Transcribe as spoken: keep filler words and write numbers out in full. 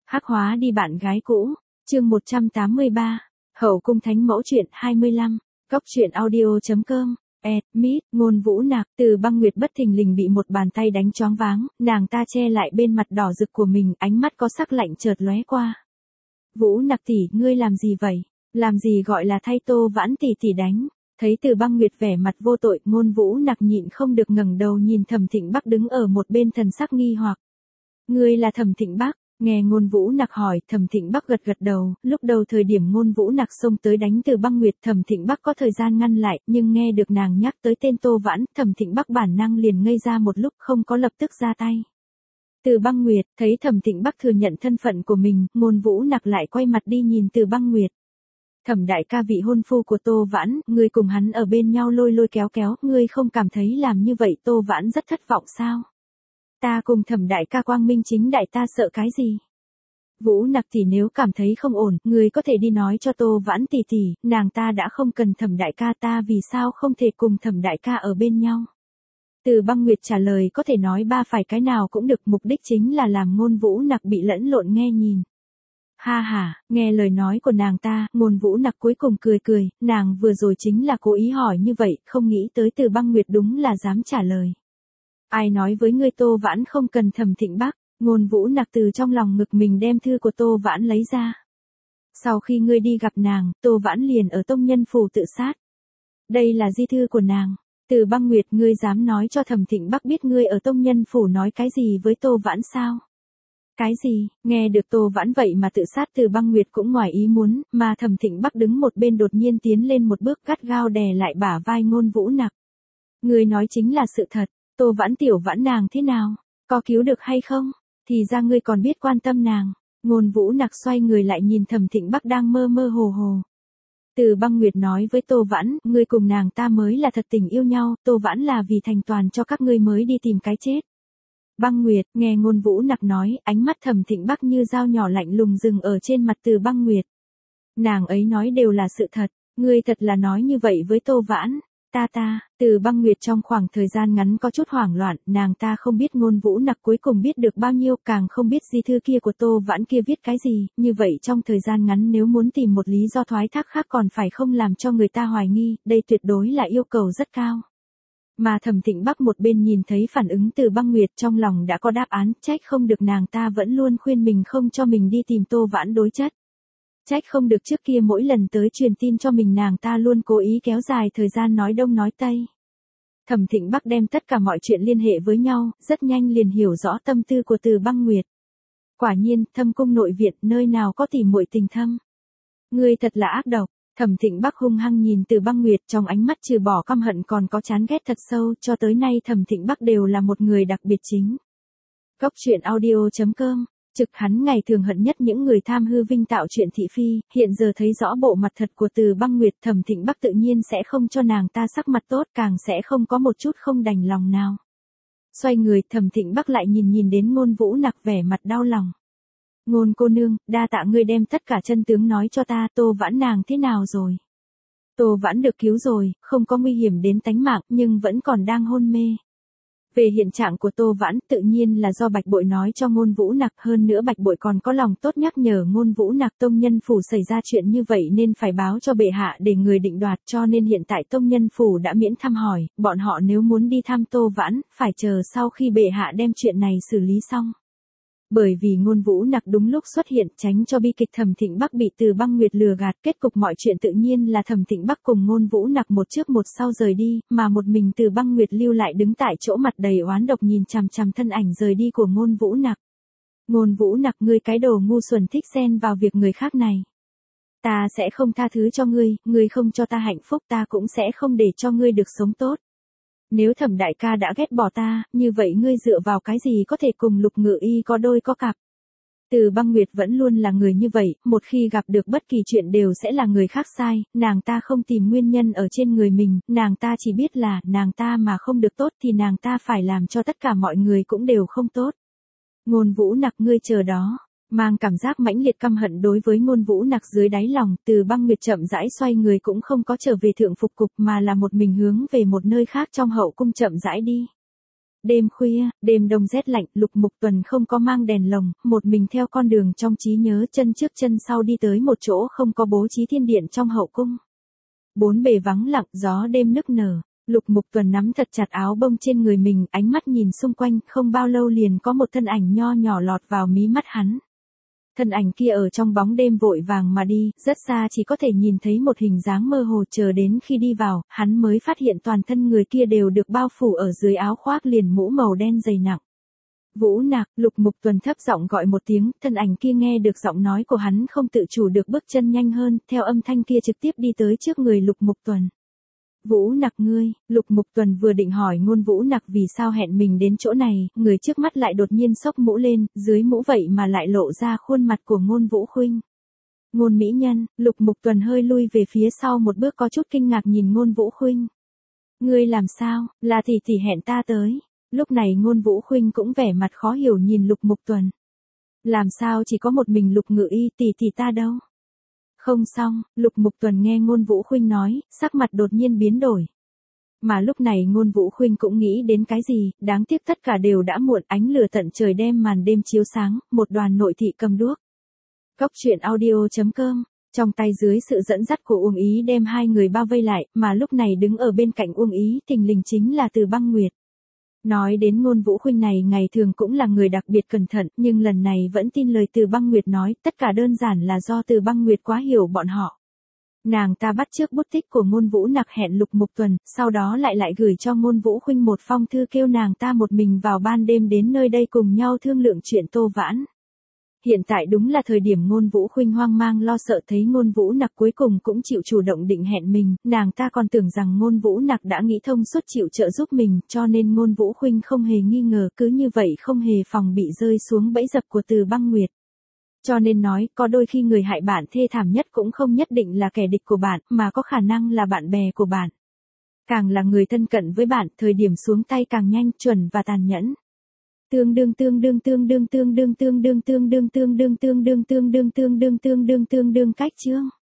Hắc hóa đi bạn gái cũ, chương một trăm tám mươi ba, Hậu cung thánh mẫu truyện hai mươi lăm, Cóc truyện audio.com, Ed, Mít, Ngôn Vũ Nạc. Từ Băng Nguyệt bất thình lình bị một bàn tay đánh choáng váng, nàng ta che lại bên mặt đỏ rực của mình, ánh mắt có sắc lạnh chợt lóe qua. Vũ Nạc tỷ, ngươi làm gì vậy? Làm gì gọi là thay Tô Vãn tỷ tỷ đánh? Thấy Từ Băng Nguyệt vẻ mặt vô tội, Ngôn Vũ Nạc nhịn không được ngẩng đầu nhìn Thẩm Thịnh Bắc đứng ở một bên thần sắc nghi hoặc. Ngươi là Thẩm Thịnh Bắc? Nghe Ngôn Vũ Nạc hỏi, Thẩm Thịnh Bắc gật gật đầu. Lúc đầu thời điểm Ngôn Vũ Nạc xông tới đánh Từ Băng Nguyệt, Thẩm Thịnh Bắc có thời gian ngăn lại, nhưng nghe được nàng nhắc tới tên Tô Vãn, Thẩm Thịnh Bắc bản năng liền ngây ra một lúc, không có lập tức ra tay. Từ Băng Nguyệt thấy Thẩm Thịnh Bắc thừa nhận thân phận của mình, Ngôn Vũ Nạc lại quay mặt đi nhìn Từ Băng Nguyệt. Thẩm đại ca vị hôn phu của Tô Vãn, ngươi cùng hắn ở bên nhau lôi lôi kéo kéo, ngươi không cảm thấy làm như vậy Tô Vãn rất thất vọng sao? Ta cùng Thẩm đại ca quang minh chính đại, ta sợ cái gì? Vũ Nạc tỷ, nếu cảm thấy không ổn, ngươi có thể đi nói cho Tô Vãn tỷ tỷ, nàng ta đã không cần Thẩm đại ca, ta vì sao không thể cùng Thẩm đại ca ở bên nhau? Từ Băng Nguyệt trả lời có thể nói ba phải cái nào cũng được, mục đích chính là làm Ngôn Vũ Nạc bị lẫn lộn nghe nhìn. Ha ha, nghe lời nói của nàng ta, Ngôn Vũ Nạc cuối cùng cười cười, nàng vừa rồi chính là cố ý hỏi như vậy, không nghĩ tới Từ Băng Nguyệt đúng là dám trả lời. Ai nói với ngươi Tô Vãn không cần Thẩm Thịnh Bắc? Ngôn Vũ Nạc từ trong lòng ngực mình đem thư của Tô Vãn lấy ra. Sau khi ngươi đi gặp nàng, Tô Vãn liền ở tông nhân phủ tự sát. Đây là di thư của nàng. Từ Băng Nguyệt, ngươi dám nói cho Thẩm Thịnh Bắc biết ngươi ở tông nhân phủ nói cái gì với Tô Vãn sao? Cái gì? Nghe được Tô Vãn vậy mà tự sát, Từ Băng Nguyệt cũng ngoài ý muốn, mà Thẩm Thịnh Bắc đứng một bên đột nhiên tiến lên một bước, gắt gao đè lại bả vai Ngôn Vũ Nạc. Ngươi nói chính là sự thật, Tô Vãn tiểu Vãn nàng thế nào? Có cứu được hay không? Thì ra ngươi còn biết quan tâm nàng. Ngôn Vũ Nạc xoay người lại nhìn Thẩm Thịnh Bắc đang mơ mơ hồ hồ. Từ Băng Nguyệt nói với Tô Vãn, ngươi cùng nàng ta mới là thật tình yêu nhau, Tô Vãn là vì thành toàn cho các ngươi mới đi tìm cái chết. Băng Nguyệt, nghe Ngôn Vũ Nạc nói, ánh mắt Thẩm Thịnh Bắc như dao nhỏ lạnh lùng dừng ở trên mặt Từ Băng Nguyệt. Nàng ấy nói đều là sự thật, ngươi thật là nói như vậy với Tô Vãn? Ta ta, Từ Băng Nguyệt trong khoảng thời gian ngắn có chút hoảng loạn, nàng ta không biết Ngôn Vũ Nạc cuối cùng biết được bao nhiêu, càng không biết di thư kia của Tô Vãn kia viết cái gì, như vậy trong thời gian ngắn nếu muốn tìm một lý do thoái thác khác còn phải không làm cho người ta hoài nghi, đây tuyệt đối là yêu cầu rất cao. Mà Thẩm Thịnh Bắc một bên nhìn thấy phản ứng Từ Băng Nguyệt trong lòng đã có đáp án, trách không được nàng ta vẫn luôn khuyên mình không cho mình đi tìm Tô Vãn đối chất. Trách không được trước kia mỗi lần tới truyền tin cho mình nàng ta luôn cố ý kéo dài thời gian nói đông nói tây. Thẩm Thịnh Bắc đem tất cả mọi chuyện liên hệ với nhau, rất nhanh liền hiểu rõ tâm tư của Từ Băng Nguyệt. Quả nhiên, thâm cung nội viện, nơi nào có tỉ muội tình thâm. Ngươi thật là ác độc. Thẩm Thịnh Bắc hung hăng nhìn Từ Băng Nguyệt, trong ánh mắt trừ bỏ căm hận còn có chán ghét thật sâu, cho tới nay Thẩm Thịnh Bắc đều là một người đặc biệt chính. Cóc truyện audio.com, trực hắn ngày thường hận nhất những người tham hư vinh tạo chuyện thị phi, hiện giờ thấy rõ bộ mặt thật của Từ Băng Nguyệt, Thẩm Thịnh Bắc tự nhiên sẽ không cho nàng ta sắc mặt tốt, càng sẽ không có một chút không đành lòng nào. Xoay người, Thẩm Thịnh Bắc lại nhìn nhìn đến Ngôn Vũ Nạc vẻ mặt đau lòng. Ngôn cô nương, đa tạ ngươi đem tất cả chân tướng nói cho ta, Tô Vãn nàng thế nào rồi? Tô Vãn được cứu rồi, không có nguy hiểm đến tánh mạng, nhưng vẫn còn đang hôn mê. Về hiện trạng của Tô Vãn, tự nhiên là do Bạch Bội nói cho Ngôn Vũ Nạc, hơn nữa Bạch Bội còn có lòng tốt nhắc nhở Ngôn Vũ Nạc tông nhân phủ xảy ra chuyện như vậy nên phải báo cho bệ hạ để người định đoạt, cho nên hiện tại tông nhân phủ đã miễn thăm hỏi, bọn họ nếu muốn đi thăm Tô Vãn, phải chờ sau khi bệ hạ đem chuyện này xử lý xong. Bởi vì Ngôn Vũ Nạc đúng lúc xuất hiện, tránh cho bi kịch Thẩm Thịnh Bắc bị Từ Băng Nguyệt lừa gạt, kết cục mọi chuyện tự nhiên là Thẩm Thịnh Bắc cùng Ngôn Vũ Nạc một trước một sau rời đi, mà một mình Từ Băng Nguyệt lưu lại đứng tại chỗ mặt đầy oán độc nhìn chằm chằm thân ảnh rời đi của Ngôn Vũ Nạc. Ngôn Vũ Nạc, ngươi cái đồ ngu xuẩn thích xen vào việc người khác này. Ta sẽ không tha thứ cho ngươi, ngươi không cho ta hạnh phúc ta cũng sẽ không để cho ngươi được sống tốt. Nếu Thẩm đại ca đã ghét bỏ ta, như vậy ngươi dựa vào cái gì có thể cùng Lục Ngự Y có đôi có cặp? Từ Băng Nguyệt vẫn luôn là người như vậy, một khi gặp được bất kỳ chuyện đều sẽ là người khác sai, nàng ta không tìm nguyên nhân ở trên người mình, nàng ta chỉ biết là, nàng ta mà không được tốt thì nàng ta phải làm cho tất cả mọi người cũng đều không tốt. Ngôn Vũ Nạc, ngươi chờ đó. Mang cảm giác mãnh liệt căm hận đối với Ngôn Vũ Nạc dưới đáy lòng, Từ Băng Nguyệt chậm rãi xoay người cũng không có trở về thượng phục cục mà là một mình hướng về một nơi khác trong hậu cung chậm rãi đi. Đêm khuya, đêm đông rét lạnh, Lục Mục Tuần không có mang đèn lồng, một mình theo con đường trong trí nhớ chân trước chân sau đi tới một chỗ không có bố trí thiên điện trong hậu cung. Bốn bề vắng lặng, gió đêm nức nở. Lục Mục Tuần nắm thật chặt áo bông trên người mình, ánh mắt nhìn xung quanh, không bao lâu liền có một thân ảnh nho nhỏ lọt vào mí mắt hắn. Thân ảnh kia ở trong bóng đêm vội vàng mà đi, rất xa chỉ có thể nhìn thấy một hình dáng mơ hồ, chờ đến khi đi vào, hắn mới phát hiện toàn thân người kia đều được bao phủ ở dưới áo khoác liền mũ màu đen dày nặng. Vũ Nạc. Lục Mục Tuần thấp giọng gọi một tiếng, thân ảnh kia nghe được giọng nói của hắn không tự chủ được bước chân nhanh hơn, theo âm thanh kia trực tiếp đi tới trước người Lục Mục Tuần. Vũ Nặc ngươi. Lục Mục Tuần vừa định hỏi ngôn Vũ Nặc vì sao hẹn mình đến chỗ này, người trước mắt lại đột nhiên xốc mũ lên, dưới mũ vậy mà lại lộ ra khuôn mặt của ngôn Vũ Khuynh. Ngôn mỹ nhân. Lục Mục Tuần hơi lui về phía sau một bước có chút kinh ngạc nhìn ngôn Vũ Khuynh. Ngươi làm sao, là tỷ tỷ hẹn ta tới. Lúc này ngôn Vũ Khuynh cũng vẻ mặt khó hiểu nhìn Lục Mục Tuần. Làm sao chỉ có một mình Lục Ngự Y, tỷ tỷ ta đâu? Không xong, Lục Mục Tuần nghe ngôn Vũ Khuynh nói, sắc mặt đột nhiên biến đổi. Mà lúc này ngôn Vũ Khuynh cũng nghĩ đến cái gì, đáng tiếc tất cả đều đã muộn, ánh lửa tận trời đem màn đêm chiếu sáng, một đoàn nội thị cầm đuốc. Cốc truyện audio chấm com, trong tay dưới sự dẫn dắt của Uông Ý đem hai người bao vây lại, mà lúc này đứng ở bên cạnh Uông Ý thình lình chính là Từ Băng Nguyệt. Nói đến ngôn Vũ Khuynh này ngày thường cũng là người đặc biệt cẩn thận, nhưng lần này vẫn tin lời Từ Băng Nguyệt nói, tất cả đơn giản là do Từ Băng Nguyệt quá hiểu bọn họ. Nàng ta bắt chước bút tích của ngôn Vũ Nặc hẹn Lục Mục Tuần, sau đó lại lại gửi cho ngôn Vũ Khuynh một phong thư kêu nàng ta một mình vào ban đêm đến nơi đây cùng nhau thương lượng chuyện Tô Vãn. Hiện tại đúng là thời điểm ngôn Vũ Khuynh hoang mang lo sợ, thấy ngôn Vũ Nặc cuối cùng cũng chịu chủ động định hẹn mình, nàng ta còn tưởng rằng ngôn Vũ Nặc đã nghĩ thông suốt chịu trợ giúp mình, cho nên ngôn Vũ Khuynh không hề nghi ngờ, cứ như vậy không hề phòng bị rơi xuống bẫy dập của Từ Băng Nguyệt. Cho nên nói, có đôi khi người hại bạn thê thảm nhất cũng không nhất định là kẻ địch của bạn, mà có khả năng là bạn bè của bạn. Càng là người thân cận với bạn, thời điểm xuống tay càng nhanh, chuẩn và tàn nhẫn. Tương đương tương đương tương đương tương đương tương đương tương đương tương đương tương đương tương đương tương đương tương đương tương đương cách chương.